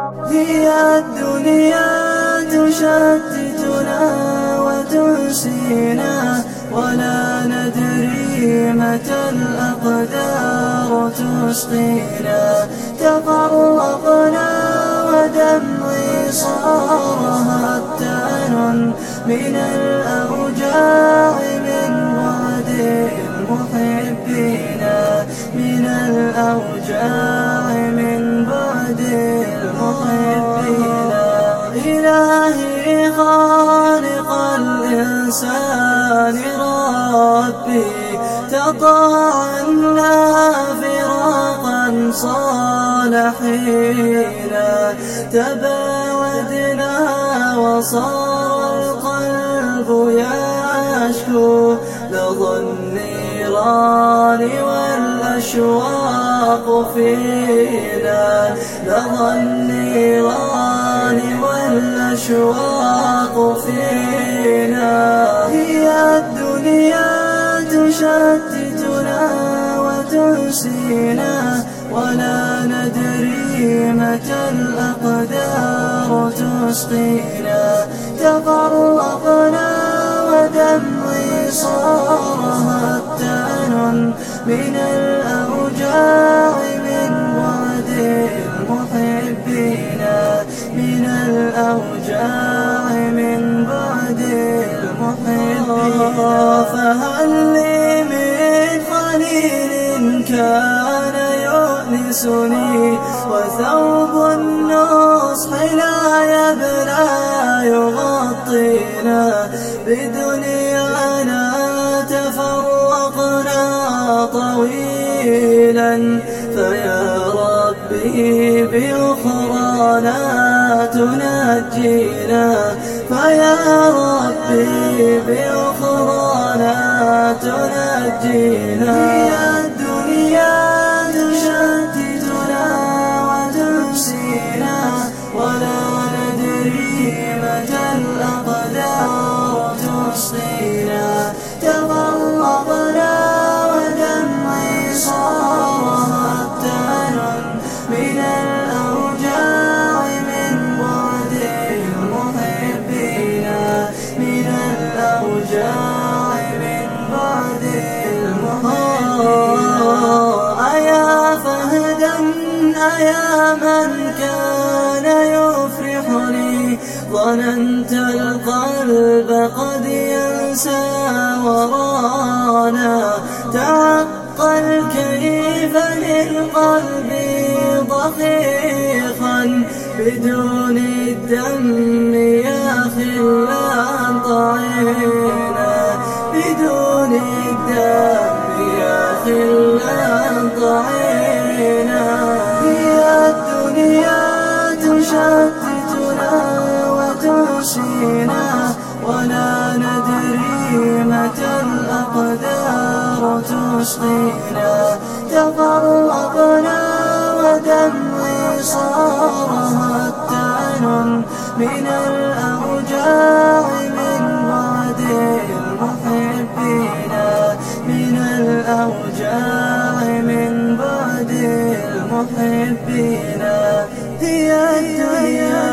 هي الدنيا تشتتنا وتنسينا ولا ندري متى الأقدار تسقينا. تفرقنا ودمعي صار هتان من الأوجاع من بعد المحبين، من الأوجاع من بعد المحبين. إلهي خالق الإنسان ربي تطاعنا فراقا صالحين، تباودنا وصار القلب يشكو لظى النيران والأشواق فينا، لظى النيران والأشواق فينا. هي الدنيا تشتتنا وتنسينا ولا ندري متى الأقدار تسقينا. تفرقنا ودمعي صار هتان من الأوجاع من بعد المحبين، من الأوجاع من بعد المحبين. فهل لي من خليل كان يؤنسني وثوب النصح لا يبلى يغطينا. بدنيانا تفرقنا طويلا فيا ربي بأخرانا تنجينا، فيا ربي بأخرانا تنجينا. هي الدنيا تشتتنا وتنسينا ولا ندري متى الأقدار تسقينا. تفرقنا ودمعي صار هتان من الأوجاع من بعد المحبين، من الأوجاع من بعد المحبين. أيا فهدا أيا من كان يفرحني ظننت القلب قد ينسى ورانا. تعقل كيف للقلب ضخيخا بدون الدم يا خلان طعينا، بدون الدم يا خلان طعينا. هي الدنيا تشتتنا وتنسينا ولا ندري متى الأقدار تسقينا. تفرقنا ودمعي صار هتان من الأوجاع من بعد المحبين، من الأوجاع من بعد المحبين. هي الدنيا